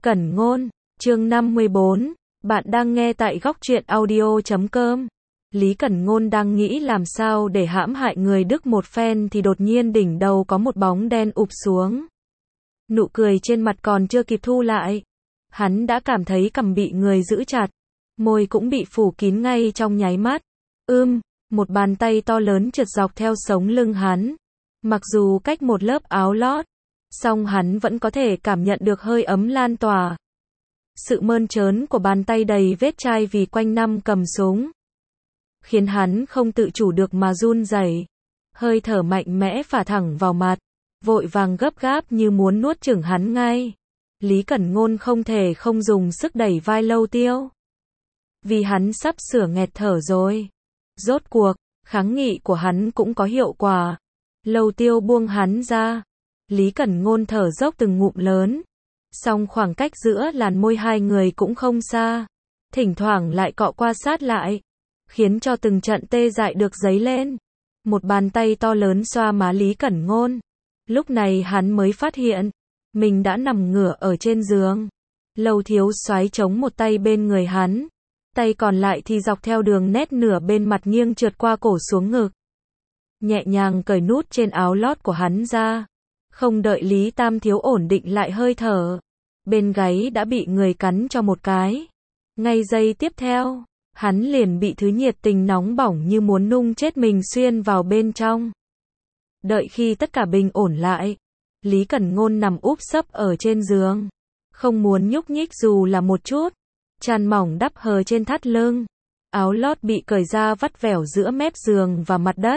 Cẩn Ngôn, chương 54, bạn đang nghe tại góc truyện audio.com. Lý Cẩn Ngôn đang nghĩ làm sao để hãm hại người Đức một phen thì đột nhiên đỉnh đầu có một bóng đen ụp xuống. Nụ cười trên mặt còn chưa kịp thu lại, hắn đã cảm thấy cằm bị người giữ chặt, môi cũng bị phủ kín ngay trong nháy mắt. Một bàn tay to lớn trượt dọc theo sống lưng hắn. Mặc dù cách một lớp áo lót, song hắn vẫn có thể cảm nhận được hơi ấm lan tỏa. Sự mơn trớn của bàn tay đầy vết chai vì quanh năm cầm súng, khiến hắn không tự chủ được mà run rẩy. Hơi thở mạnh mẽ phả thẳng vào mặt, vội vàng gấp gáp như muốn nuốt chửng hắn ngay. Lý Cẩn Ngôn không thể không dùng sức đẩy vai Lâu Tiêu, vì hắn sắp sửa nghẹt thở rồi. Rốt cuộc, kháng nghị của hắn cũng có hiệu quả. Lâu Tiêu buông hắn ra. Lý Cẩn Ngôn thở dốc từng ngụm lớn. Song khoảng cách giữa làn môi hai người cũng không xa, thỉnh thoảng lại cọ qua sát lại, khiến cho từng trận tê dại được dấy lên. Một bàn tay to lớn xoa má Lý Cẩn Ngôn. Lúc này hắn mới phát hiện, mình đã nằm ngửa ở trên giường. Lâu thiếu soái chống một tay bên người hắn, tay còn lại thì dọc theo đường nét nửa bên mặt nghiêng trượt qua cổ xuống ngực, nhẹ nhàng cởi nút trên áo lót của hắn ra. Không đợi Lý Tam Thiếu ổn định lại hơi thở, bên gáy đã bị người cắn cho một cái. Ngay giây tiếp theo, hắn liền bị thứ nhiệt tình nóng bỏng như muốn nung chết mình xuyên vào bên trong. Đợi khi tất cả bình ổn lại, Lý Cẩn Ngôn nằm úp sấp ở trên giường, không muốn nhúc nhích dù là một chút. Chăn mỏng đắp hờ trên thắt lưng, áo lót bị cởi ra vắt vẻo giữa mép giường và mặt đất.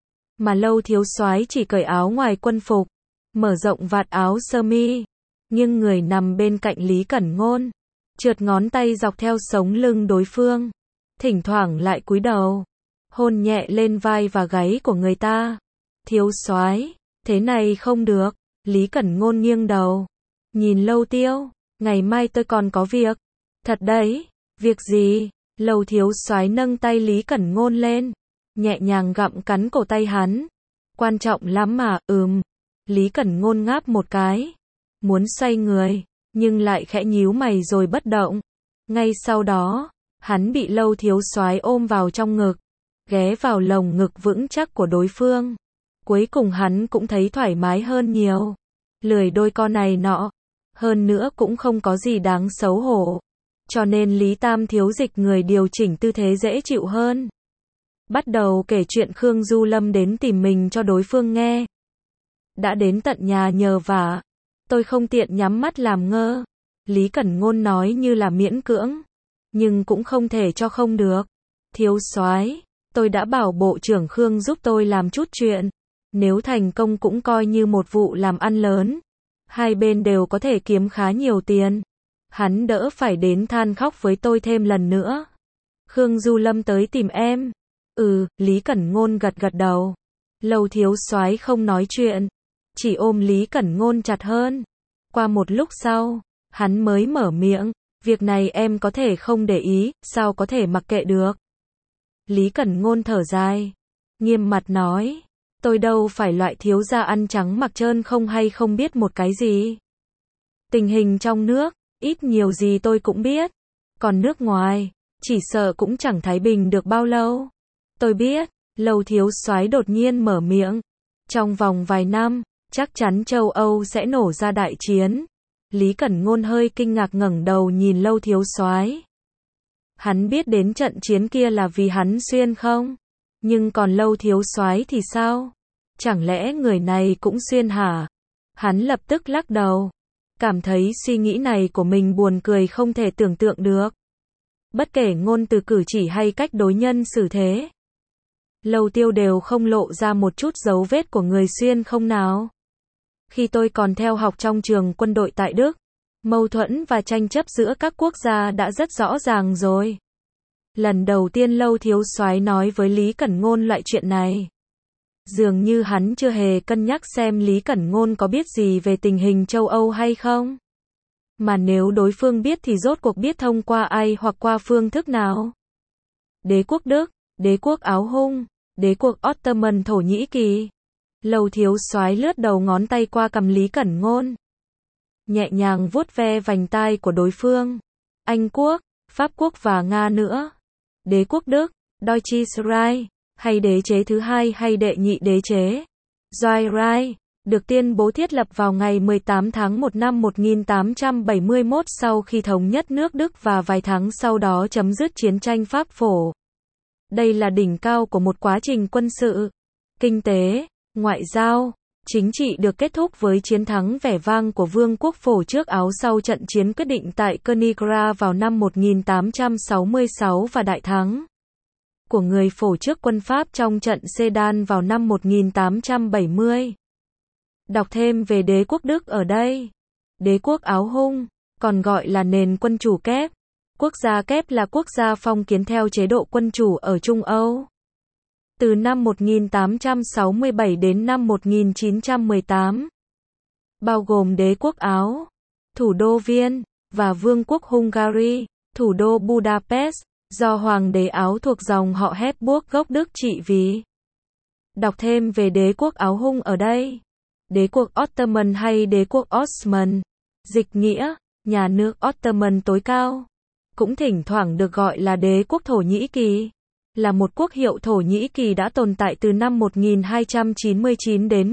Mà Lâu thiếu soái chỉ cởi áo ngoài quân phục, mở rộng vạt áo sơ mi, nhưng người nằm bên cạnh Lý Cẩn Ngôn, trượt ngón tay dọc theo sống lưng đối phương, thỉnh thoảng lại cúi đầu, hôn nhẹ lên vai và gáy của người ta. Thiếu soái, thế này không được. Lý Cẩn Ngôn nghiêng đầu, nhìn Lâu Tiêu, ngày mai tôi còn có việc. Thật đấy, việc gì? Lâu thiếu soái nâng tay Lý Cẩn Ngôn lên, nhẹ nhàng gặm cắn cổ tay hắn. Quan trọng lắm mà. Lý Cẩn Ngôn ngáp một cái, muốn xoay người, nhưng lại khẽ nhíu mày rồi bất động. Ngay sau đó, hắn bị Lâu thiếu soái ôm vào trong ngực, ghé vào lồng ngực vững chắc của đối phương. Cuối cùng hắn cũng thấy thoải mái hơn nhiều, lười đôi co này nọ, hơn nữa cũng không có gì đáng xấu hổ, cho nên Lý Tam Thiếu dịch người điều chỉnh tư thế dễ chịu hơn. Bắt đầu kể chuyện Khương Du Lâm đến tìm mình cho đối phương nghe. Đã đến tận nhà nhờ vả, tôi không tiện nhắm mắt làm ngơ. Lý Cẩn Ngôn nói như là miễn cưỡng, nhưng cũng không thể cho không được. Thiếu soái, tôi đã bảo bộ trưởng Khương giúp tôi làm chút chuyện, nếu thành công cũng coi như một vụ làm ăn lớn, hai bên đều có thể kiếm khá nhiều tiền. Hắn đỡ phải đến than khóc với tôi thêm lần nữa. Khương Du Lâm tới tìm em. Lý Cẩn Ngôn gật gật đầu. Lâu thiếu soái không nói chuyện, chỉ ôm Lý Cẩn Ngôn chặt hơn. Qua một lúc sau, hắn mới mở miệng, việc này em có thể không để ý, sao có thể mặc kệ được. Lý Cẩn Ngôn thở dài, nghiêm mặt nói, tôi đâu phải loại thiếu gia ăn trắng mặc trơn không hay không biết một cái gì. Tình hình trong nước, ít nhiều gì tôi cũng biết, còn nước ngoài, chỉ sợ cũng chẳng thái bình được bao lâu. Tôi biết. Lâu thiếu soái đột nhiên mở miệng, trong vòng vài năm, chắc chắn châu Âu sẽ nổ ra đại chiến. Lý Cẩn Ngôn hơi kinh ngạc ngẩng đầu nhìn Lâu thiếu soái. Hắn biết đến trận chiến kia là vì hắn xuyên không? Nhưng còn Lâu thiếu soái thì sao? Chẳng lẽ người này cũng xuyên hả? Hắn lập tức lắc đầu, cảm thấy suy nghĩ này của mình buồn cười không thể tưởng tượng được. Bất kể ngôn từ cử chỉ hay cách đối nhân xử thế, Lâu Tiêu đều không lộ ra một chút dấu vết của người xuyên không nào. Khi tôi còn theo học trong trường quân đội tại Đức, mâu thuẫn và tranh chấp giữa các quốc gia đã rất rõ ràng rồi. Lần đầu tiên Lâu thiếu soái nói với Lý Cẩn Ngôn loại chuyện này, dường như hắn chưa hề cân nhắc xem Lý Cẩn Ngôn có biết gì về tình hình châu Âu hay không. Mà nếu đối phương biết thì rốt cuộc biết thông qua ai hoặc qua phương thức nào? Đế quốc Đức, đế quốc Áo Hung, đế quốc Ottoman Thổ Nhĩ Kỳ. Lâu thiếu soái lướt đầu ngón tay qua cằm Lý Cẩn Ngôn, nhẹ nhàng vuốt ve vành tai của đối phương. Anh quốc, Pháp quốc và Nga nữa. Đế quốc Đức, Deutsches Reich, hay đế chế thứ hai hay đệ nhị đế chế. Zweite Reich, được tuyên bố thiết lập vào ngày 18 tháng 1 năm 1871 sau khi thống nhất nước Đức và vài tháng sau đó chấm dứt chiến tranh Pháp phổ. Đây là đỉnh cao của một quá trình quân sự, kinh tế, ngoại giao, chính trị được kết thúc với chiến thắng vẻ vang của Vương quốc Phổ trước Áo sau trận chiến quyết định tại Königsgrav vào năm 1866 và đại thắng của người Phổ trước quân Pháp trong trận Sedan vào năm 1870. Đọc thêm về đế quốc Đức ở đây. Đế quốc Áo Hung, còn gọi là nền quân chủ kép. Quốc gia kép là quốc gia phong kiến theo chế độ quân chủ ở Trung Âu. Từ năm 1867 đến năm 1918. Bao gồm đế quốc Áo, thủ đô Viên, và Vương quốc Hungary, thủ đô Budapest, do Hoàng đế Áo thuộc dòng họ Habsburg gốc Đức trị vì. Đọc thêm về đế quốc Áo Hung ở đây. Đế quốc Ottoman hay đế quốc Osman, dịch nghĩa, nhà nước Ottoman tối cao, cũng thỉnh thoảng được gọi là đế quốc Thổ Nhĩ Kỳ, là một quốc hiệu Thổ Nhĩ Kỳ đã tồn tại từ năm 1299 đến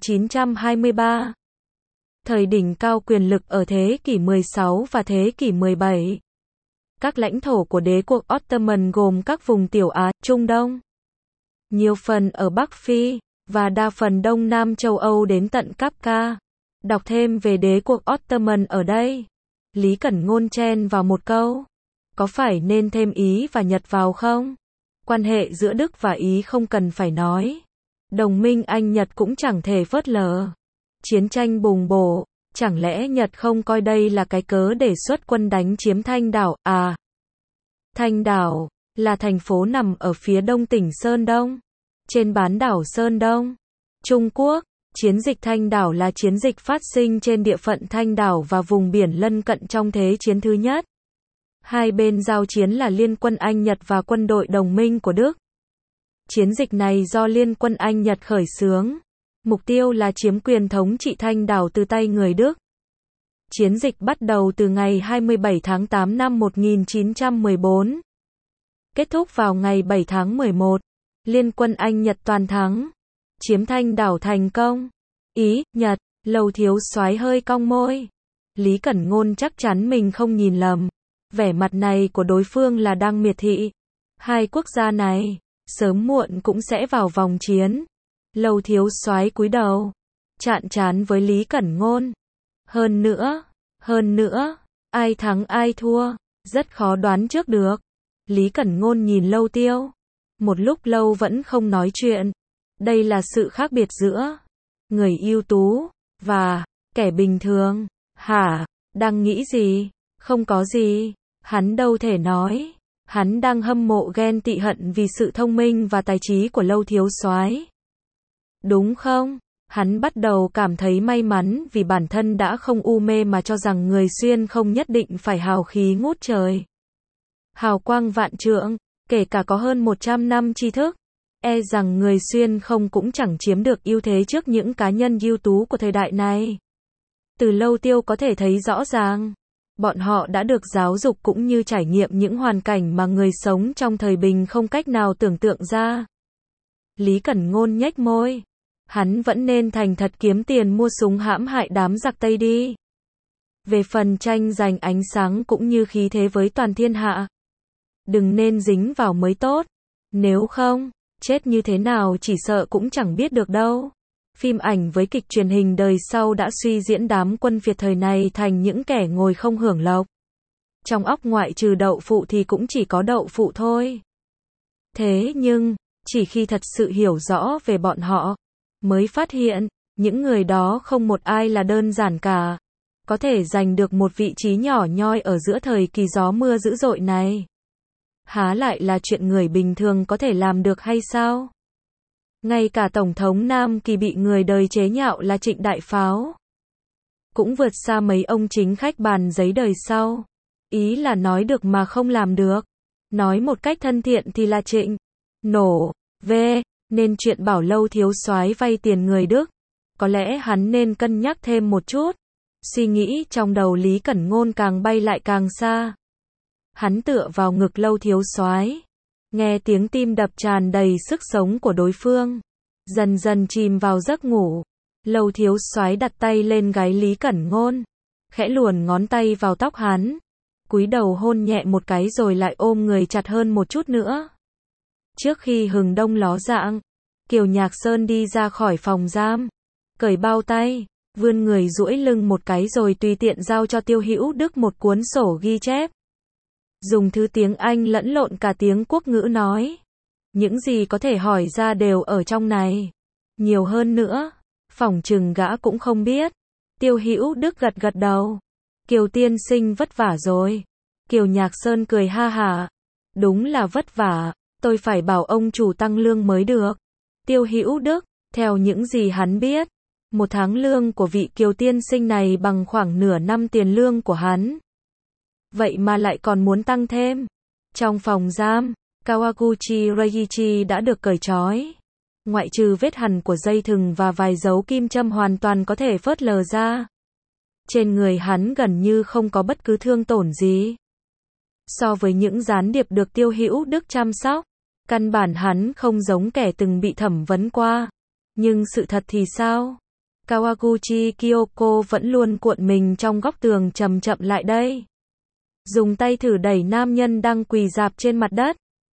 1923. Thời đỉnh cao quyền lực ở thế kỷ 16 và thế kỷ 17. Các lãnh thổ của đế quốc Ottoman gồm các vùng Tiểu Á, Trung Đông, nhiều phần ở Bắc Phi, và đa phần Đông Nam châu Âu đến tận Kafka. Đọc thêm về đế quốc Ottoman ở đây. Lý Cẩn Ngôn chen vào một câu. Có phải nên thêm Ý và Nhật vào không? Quan hệ giữa Đức và Ý không cần phải nói. Đồng minh Anh-Nhật cũng chẳng thể phớt lờ. Chiến tranh bùng bổ, chẳng lẽ Nhật không coi đây là cái cớ để xuất quân đánh chiếm Thanh Đảo à? Thanh Đảo là thành phố nằm ở phía đông tỉnh Sơn Đông, trên bán đảo Sơn Đông, Trung Quốc. Chiến dịch Thanh Đảo là chiến dịch phát sinh trên địa phận Thanh Đảo và vùng biển lân cận trong Thế chiến thứ nhất. Hai bên giao chiến là Liên quân Anh-Nhật và quân đội đồng minh của Đức. Chiến dịch này do Liên quân Anh-Nhật khởi xướng. Mục tiêu là chiếm quyền thống trị Thanh Đảo từ tay người Đức. Chiến dịch bắt đầu từ ngày 27 tháng 8 năm 1914. Kết thúc vào ngày 7 tháng 11. Liên quân Anh-Nhật toàn thắng. Chiếm Thanh Đảo thành công. Ý, Nhật, Lầu thiếu soái hơi cong môi. Lý Cẩn Ngôn chắc chắn mình không nhìn lầm. Vẻ mặt này của đối phương là đang miệt thị. Hai quốc gia này, sớm muộn cũng sẽ vào vòng chiến. Lầu thiếu soái cúi đầu, chạm trán với Lý Cẩn Ngôn. Hơn nữa, ai thắng ai thua, rất khó đoán trước được. Lý Cẩn Ngôn nhìn Lâu Tiêu. Một lúc lâu vẫn không nói chuyện. Đây là sự khác biệt giữa người ưu tú và kẻ bình thường. Hả? Đang nghĩ gì? Không có gì. Hắn đâu thể nói. Hắn đang hâm mộ ghen tị hận vì sự thông minh và tài trí của Lâu thiếu soái. Đúng không? Hắn bắt đầu cảm thấy may mắn vì bản thân đã không u mê mà cho rằng người Xuyên không nhất định phải hào khí ngút trời, hào quang vạn trượng, kể cả có hơn 100 năm tri thức. E rằng người Xuyên không cũng chẳng chiếm được ưu thế trước những cá nhân ưu tú của thời đại này. Từ Lâu Tiêu có thể thấy rõ ràng, bọn họ đã được giáo dục cũng như trải nghiệm những hoàn cảnh mà người sống trong thời bình không cách nào tưởng tượng ra. Lý Cẩn Ngôn nhếch môi. Hắn vẫn nên thành thật kiếm tiền mua súng hãm hại đám giặc Tây đi. Về phần tranh giành ánh sáng cũng như khí thế với toàn thiên hạ, đừng nên dính vào mới tốt. Nếu không, chết như thế nào chỉ sợ cũng chẳng biết được đâu. Phim ảnh với kịch truyền hình đời sau đã suy diễn đám quân Việt thời này thành những kẻ ngồi không hưởng lộc. Trong óc ngoại trừ đậu phụ thì cũng chỉ có đậu phụ thôi. Thế nhưng, chỉ khi thật sự hiểu rõ về bọn họ, mới phát hiện, những người đó không một ai là đơn giản cả. Có thể giành được một vị trí nhỏ nhoi ở giữa thời kỳ gió mưa dữ dội này. Há lại là chuyện người bình thường có thể làm được hay sao? Ngay cả Tổng thống Nam Kỳ bị người đời chế nhạo là Trịnh Đại Pháo, cũng vượt xa mấy ông chính khách bàn giấy đời sau. Ý là nói được mà không làm được. Nói một cách thân thiện thì là Trịnh nổ nên chuyện bảo Lâu thiếu soái vay tiền người Đức, có lẽ hắn nên cân nhắc thêm một chút. Suy nghĩ trong đầu Lý Cẩn Ngôn càng bay lại càng xa. Hắn tựa vào ngực Lâu thiếu soái, nghe tiếng tim đập tràn đầy sức sống của đối phương, dần dần chìm vào giấc ngủ. Lâu thiếu soái đặt tay lên gáy Lý Cẩn Ngôn, khẽ luồn ngón tay vào tóc hắn, cúi đầu hôn nhẹ một cái rồi lại ôm người chặt hơn một chút nữa. Trước khi hừng đông ló dạng, Kiều Nhạc Sơn đi ra khỏi phòng giam, cởi bao tay, vươn người duỗi lưng một cái rồi tùy tiện giao cho Tiêu Hữu Đức một cuốn sổ ghi chép. Dùng thứ tiếng Anh lẫn lộn cả tiếng quốc ngữ nói. Những gì có thể hỏi ra đều ở trong này. Nhiều hơn nữa, phỏng chừng gã cũng không biết. Tiêu Hữu Đức gật gật đầu. Kiều tiên sinh vất vả rồi. Kiều Nhạc Sơn cười ha hả. Đúng là vất vả, tôi phải bảo ông chủ tăng lương mới được. Tiêu Hữu Đức, theo những gì hắn biết, một tháng lương của vị Kiều tiên sinh này bằng khoảng nửa năm tiền lương của hắn. Vậy mà lại còn muốn tăng thêm. Trong phòng giam, Kawaguchi Reiichi đã được cởi trói. Ngoại trừ vết hằn của dây thừng và vài dấu kim châm hoàn toàn có thể phớt lờ ra. Trên người hắn gần như không có bất cứ thương tổn gì. So với những gián điệp được Tiêu Hữu Đức chăm sóc, căn bản hắn không giống kẻ từng bị thẩm vấn qua. Nhưng sự thật thì sao? Kawaguchi Kyoko vẫn luôn cuộn mình trong góc tường chậm chậm lại đây. Dùng tay thử đẩy nam nhân đang quỳ rạp trên mặt đất.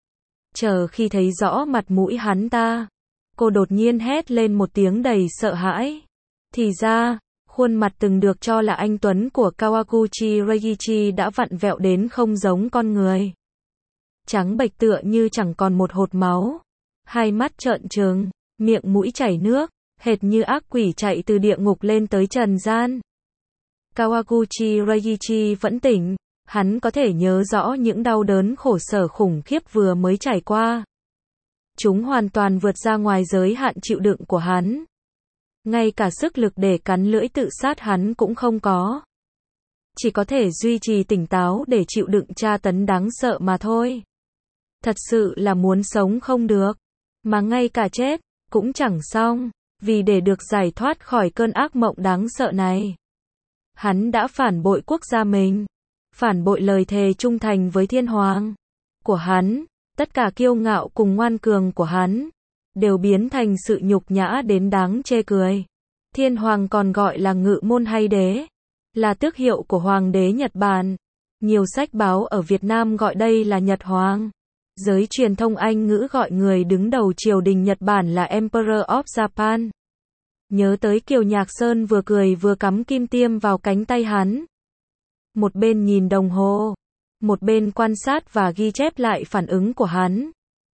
Chờ khi thấy rõ mặt mũi hắn ta, cô đột nhiên hét lên một tiếng đầy sợ hãi. Thì ra, khuôn mặt từng được cho là anh tuấn của Kawaguchi Reiichi đã vặn vẹo đến không giống con người. Trắng bệch tựa như chẳng còn một hột máu. Hai mắt trợn trừng, miệng mũi chảy nước, hệt như ác quỷ chạy từ địa ngục lên tới trần gian. Kawaguchi Reiichi vẫn tỉnh. Hắn có thể nhớ rõ những đau đớn khổ sở khủng khiếp vừa mới trải qua. Chúng hoàn toàn vượt ra ngoài giới hạn chịu đựng của hắn. Ngay cả sức lực để cắn lưỡi tự sát hắn cũng không có. Chỉ có thể duy trì tỉnh táo để chịu đựng tra tấn đáng sợ mà thôi. Thật sự là muốn sống không được. Mà ngay cả chết, cũng chẳng xong. Vì để được giải thoát khỏi cơn ác mộng đáng sợ này, hắn đã phản bội quốc gia mình. Phản bội lời thề trung thành với thiên hoàng của hắn, tất cả kiêu ngạo cùng ngoan cường của hắn, đều biến thành sự nhục nhã đến đáng chê cười. Thiên hoàng còn gọi là ngự môn hay đế, là tước hiệu của hoàng đế Nhật Bản. Nhiều sách báo ở Việt Nam gọi đây là Nhật Hoàng. Giới truyền thông Anh ngữ gọi người đứng đầu triều đình Nhật Bản là Emperor of Japan. Nhớ tới Kiều Nhạc Sơn vừa cười vừa cắm kim tiêm vào cánh tay hắn. Một bên nhìn đồng hồ, một bên quan sát và ghi chép lại phản ứng của hắn.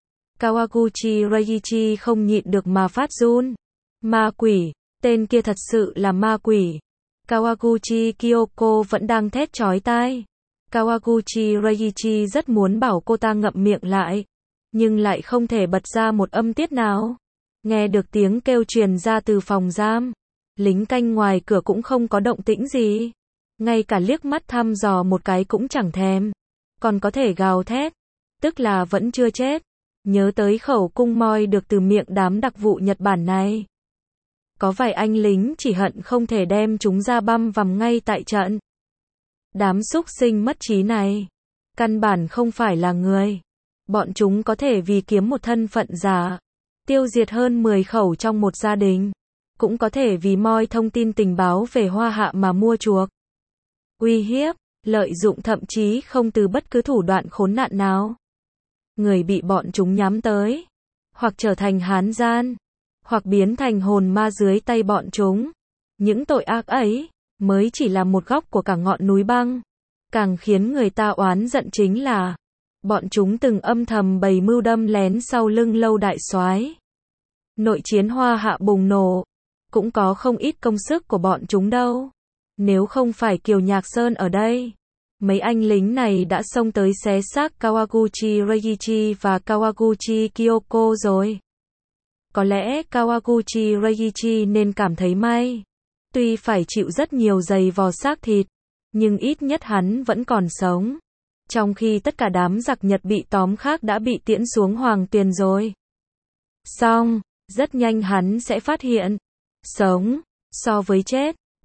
Kawaguchi Reiichi không nhịn được mà phát run. Ma quỷ, tên kia thật sự là ma quỷ. Kawaguchi Kyoko vẫn đang thét chói tai. Kawaguchi Reiichi rất muốn bảo cô ta ngậm miệng lại, nhưng lại không thể bật ra một âm tiết nào. Nghe được tiếng kêu truyền ra từ phòng giam, lính canh ngoài cửa cũng không có động tĩnh gì. Ngay cả liếc mắt thăm dò một cái cũng chẳng thèm. Còn có thể gào thét, tức là vẫn chưa chết. Nhớ tới khẩu cung moi được từ miệng đám đặc vụ Nhật Bản này. Có vài anh lính chỉ hận không thể đem chúng ra băm vằm ngay tại trận. Đám súc sinh mất trí này, căn bản không phải là người. Bọn chúng có thể vì kiếm một thân phận giả, tiêu diệt hơn 10 khẩu trong một gia đình. Cũng có thể vì moi thông tin tình báo về Hoa Hạ mà mua chuộc. Uy hiếp, lợi dụng thậm chí không từ bất cứ thủ đoạn khốn nạn nào. Người bị bọn chúng nhắm tới, hoặc trở thành hán gian, hoặc biến thành hồn ma dưới tay bọn chúng. Những tội ác ấy, mới chỉ là một góc của cả ngọn núi băng. Càng khiến người ta oán giận chính là, bọn chúng từng âm thầm bày mưu đâm lén sau lưng Lâu đại soái. Nội chiến Hoa Hạ bùng nổ, cũng có không ít công sức của bọn chúng đâu. Nếu không phải Kiều Nhạc Sơn ở đây, mấy anh lính này đã xông tới xé xác Kawaguchi Reiichi và Kawaguchi Kyoko rồi. Có lẽ Kawaguchi Reiichi nên cảm thấy may. Tuy phải chịu rất nhiều giày vò xác thịt, nhưng ít nhất hắn vẫn còn sống. Trong khi tất cả đám giặc Nhật bị tóm khác đã bị tiễn xuống Hoàng Tuyền rồi. Xong, rất nhanh hắn sẽ phát hiện, sống, so với chết,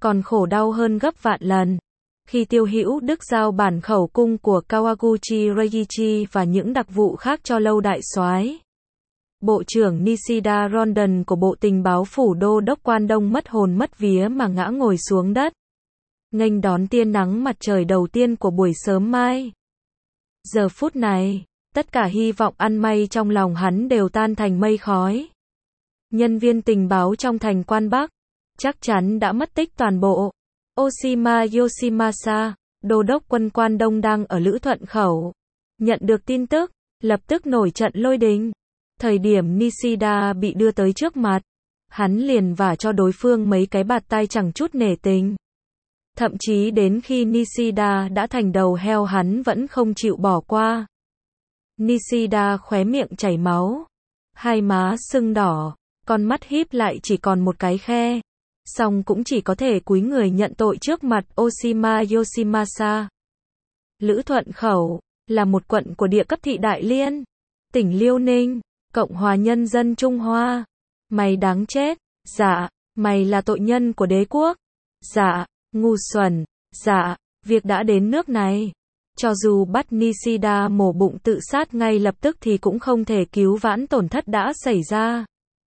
còn khổ đau hơn gấp vạn lần. Khi Tiêu Hữu Đức giao bản khẩu cung của Kawaguchi Reiichi và những đặc vụ khác cho Lâu Đại Soái, Bộ trưởng Nishida Rondon của Bộ Tình báo Phủ Đô đốc Quan Đông mất hồn mất vía mà ngã ngồi xuống đất, nghênh đón tia nắng mặt trời đầu tiên của buổi sớm mai. Giờ phút này, tất cả hy vọng ăn may trong lòng hắn đều tan thành mây khói. Nhân viên tình báo trong thành Quan Bắc chắc chắn đã mất tích toàn bộ. Oshima Yoshimasa, đô đốc quân Quan Đông đang ở Lữ Thuận Khẩu, nhận được tin tức, lập tức nổi trận lôi đình. Thời điểm Nishida bị đưa tới trước mặt, hắn liền vả cho đối phương mấy cái bạt tai chẳng chút nể tình. Thậm chí đến khi Nishida đã thành đầu heo hắn vẫn không chịu bỏ qua. Nishida khóe miệng chảy máu, hai má sưng đỏ, con mắt híp lại chỉ còn một cái khe. Song cũng chỉ có thể cúi người nhận tội trước mặt Oshima Yoshimasa. Lữ Thuận Khẩu là một quận của địa cấp thị Đại Liên, tỉnh Liêu Ninh, Cộng hòa Nhân dân Trung Hoa. Mày đáng chết. Dạ. Mày là tội nhân của đế quốc. Dạ. Ngu xuẩn. Dạ. Việc đã đến nước này, cho dù bắt Nishida mổ bụng tự sát ngay lập tức thì cũng không thể cứu vãn tổn thất đã xảy ra.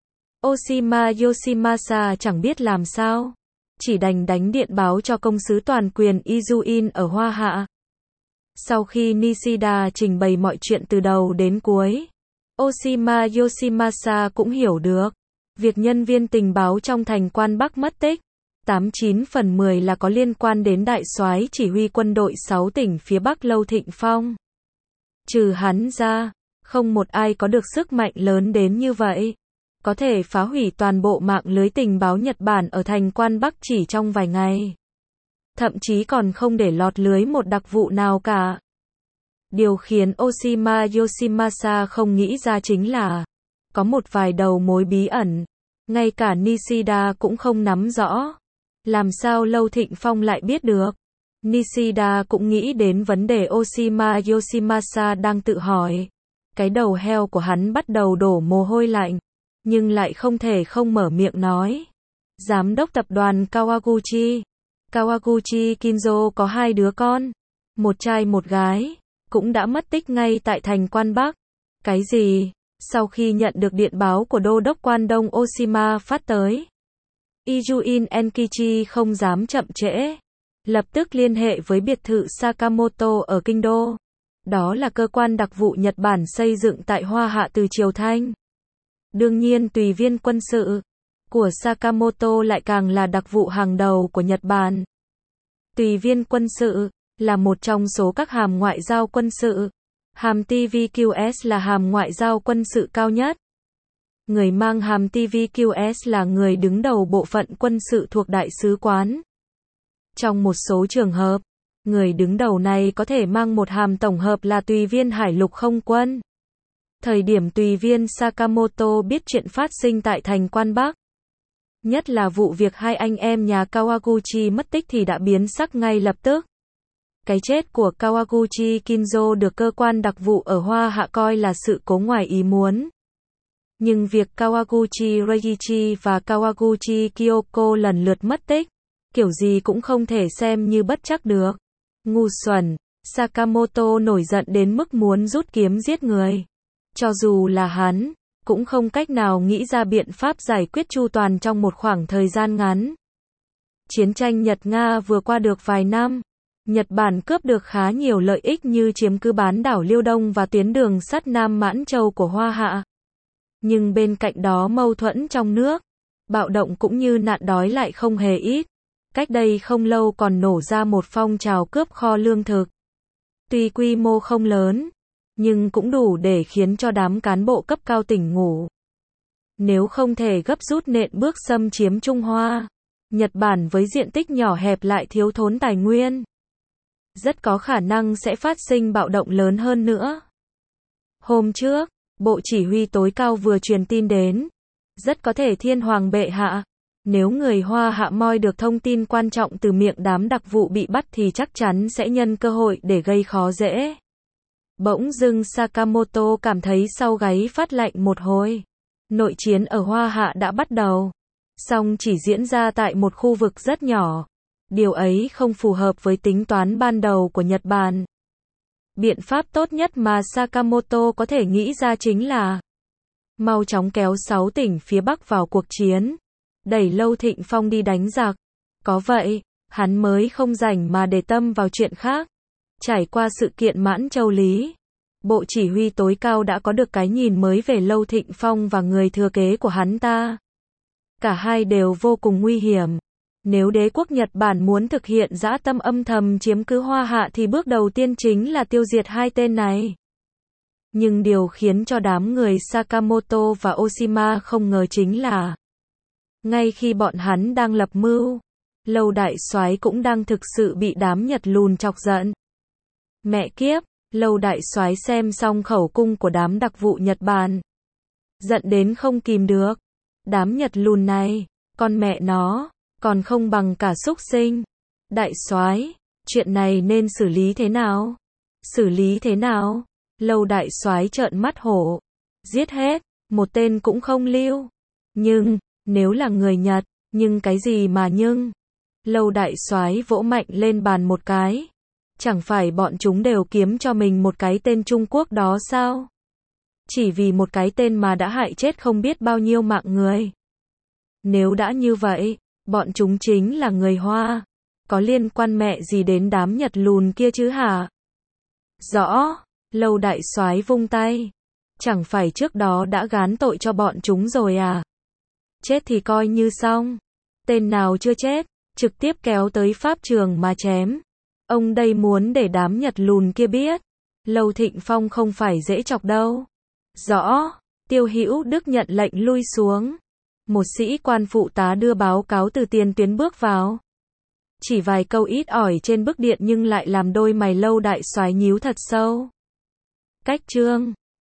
Oshima Yoshimasa chẳng biết làm sao, chỉ đành đánh điện báo cho công sứ toàn quyền Izuin ở Hoa Hạ. Sau khi Nishida trình bày mọi chuyện từ đầu đến cuối, Oshima Yoshimasa cũng hiểu được, việc nhân viên tình báo trong thành Quan Bắc mất tích, 89/10 là có liên quan đến đại soái chỉ huy quân đội 6 tỉnh phía Bắc Lâu Thịnh Phong. Trừ hắn ra, không một ai có được sức mạnh lớn đến như vậy, có thể phá hủy toàn bộ mạng lưới tình báo Nhật Bản ở thành Quan Bắc chỉ trong vài ngày. Thậm chí còn không để lọt lưới một đặc vụ nào cả. Điều khiến Oshima Yoshimasa không nghĩ ra chính là, có một vài đầu mối bí ẩn, ngay cả Nishida cũng không nắm rõ. Làm sao Lâu Thịnh Phong lại biết được? Nishida cũng nghĩ đến vấn đề Oshima Yoshimasa đang tự hỏi. Cái đầu heo của hắn bắt đầu đổ mồ hôi lạnh, nhưng lại không thể không mở miệng nói. Giám đốc tập đoàn Kawaguchi, Kawaguchi Kinzo có 2 đứa con, một trai một gái, cũng đã mất tích ngay tại thành Quan Bắc. Cái gì? Sau khi nhận được điện báo của đô đốc Quan Đông Oshima phát tới, Ijuin Enkichi không dám chậm trễ, lập tức liên hệ với biệt thự Sakamoto ở Kinh Đô. Đó là cơ quan đặc vụ Nhật Bản xây dựng tại Hoa Hạ từ triều Thanh. Đương nhiên tùy viên quân sự của Sakamoto lại càng là đặc vụ hàng đầu của Nhật Bản. Tùy viên quân sự là một trong số các hàm ngoại giao quân sự. Hàm TVQS là hàm ngoại giao quân sự cao nhất. Người mang hàm TVQS là người đứng đầu bộ phận quân sự thuộc đại sứ quán. Trong một số trường hợp, người đứng đầu này có thể mang một hàm tổng hợp là tùy viên hải lục không quân. Thời điểm tùy viên Sakamoto biết chuyện phát sinh tại thành Quan Bắc, nhất là vụ việc 2 anh em nhà Kawaguchi mất tích thì đã biến sắc ngay lập tức. Cái chết của Kawaguchi Kinzo được cơ quan đặc vụ ở Hoa Hạ coi là sự cố ngoài ý muốn. Nhưng việc Kawaguchi Reiichi và Kawaguchi Kyoko lần lượt mất tích, kiểu gì cũng không thể xem như bất trắc được. Ngu xuẩn, Sakamoto nổi giận đến mức muốn rút kiếm giết người. Cho dù là hắn, cũng không cách nào nghĩ ra biện pháp giải quyết chu toàn trong một khoảng thời gian ngắn. Chiến tranh Nhật-Nga vừa qua được vài năm, Nhật Bản cướp được khá nhiều lợi ích như chiếm cứ bán đảo Liêu Đông và tuyến đường sắt Nam Mãn Châu của Hoa Hạ. Nhưng bên cạnh đó mâu thuẫn trong nước, bạo động cũng như nạn đói lại không hề ít. Cách đây không lâu còn nổ ra một phong trào cướp kho lương thực. Tuy quy mô không lớn, nhưng cũng đủ để khiến cho đám cán bộ cấp cao tỉnh ngủ. Nếu không thể gấp rút nện bước xâm chiếm Trung Hoa, Nhật Bản với diện tích nhỏ hẹp lại thiếu thốn tài nguyên, rất có khả năng sẽ phát sinh bạo động lớn hơn nữa. Hôm trước, Bộ Chỉ huy tối cao vừa truyền tin đến, rất có thể Thiên Hoàng bệ hạ, nếu người Hoa Hạ moi được thông tin quan trọng từ miệng đám đặc vụ bị bắt thì chắc chắn sẽ nhân cơ hội để gây khó dễ. Bỗng dưng Sakamoto cảm thấy sau gáy phát lạnh một hồi. Nội chiến ở Hoa Hạ đã bắt đầu. song chỉ diễn ra tại một khu vực rất nhỏ. Điều ấy không phù hợp với tính toán ban đầu của Nhật Bản. Biện pháp tốt nhất mà Sakamoto có thể nghĩ ra chính là mau chóng kéo 6 tỉnh phía Bắc vào cuộc chiến, đẩy Lâu Thịnh Phong đi đánh giặc. Có vậy, hắn mới không rảnh mà để tâm vào chuyện khác. Trải qua sự kiện Mãn Châu Lý, Bộ Chỉ huy tối cao đã có được cái nhìn mới về Lâu Thịnh Phong và người thừa kế của hắn ta. Cả hai đều vô cùng nguy hiểm. Nếu đế quốc Nhật Bản muốn thực hiện dã tâm âm thầm chiếm cứ Hoa Hạ thì bước đầu tiên chính là tiêu diệt hai tên này. Nhưng điều khiến cho đám người Sakamoto và Oshima không ngờ chính là ngay khi bọn hắn đang lập mưu, Lâu đại soái cũng đang thực sự bị đám Nhật lùn chọc giận. Mẹ kiếp, Lâu đại soái xem xong khẩu cung của đám đặc vụ Nhật Bản, giận đến không kìm được. Đám Nhật lùn này, con mẹ nó, còn không bằng cả súc sinh. Đại soái, chuyện này nên xử lý thế nào? Xử lý thế nào? Lâu đại soái trợn mắt hổ. Giết hết, một tên cũng không lưu. Nhưng, nếu là người Nhật, nhưng cái gì mà nhưng? Lâu đại soái vỗ mạnh lên bàn một cái. Chẳng phải bọn chúng đều kiếm cho mình một cái tên Trung Quốc đó sao? Chỉ vì một cái tên mà đã hại chết không biết bao nhiêu mạng người. Nếu đã như vậy, bọn chúng chính là người Hoa. Có liên quan mẹ gì đến đám Nhật lùn kia chứ hả? Rõ, Lâu đại soái vung tay. Chẳng phải trước đó đã gán tội cho bọn chúng rồi à? Chết thì coi như xong. Tên nào chưa chết, trực tiếp kéo tới pháp trường mà chém. Ông đây muốn để đám Nhật lùn kia biết, Lâu Thịnh Phong không phải dễ chọc đâu. Rõ, Tiêu Hữu Đức nhận lệnh lui xuống. Một sĩ quan phụ tá đưa báo cáo từ tiền tuyến bước vào. Chỉ vài câu ít ỏi trên bức điện nhưng lại làm đôi mày Lâu đại soái nhíu thật sâu. Cách chương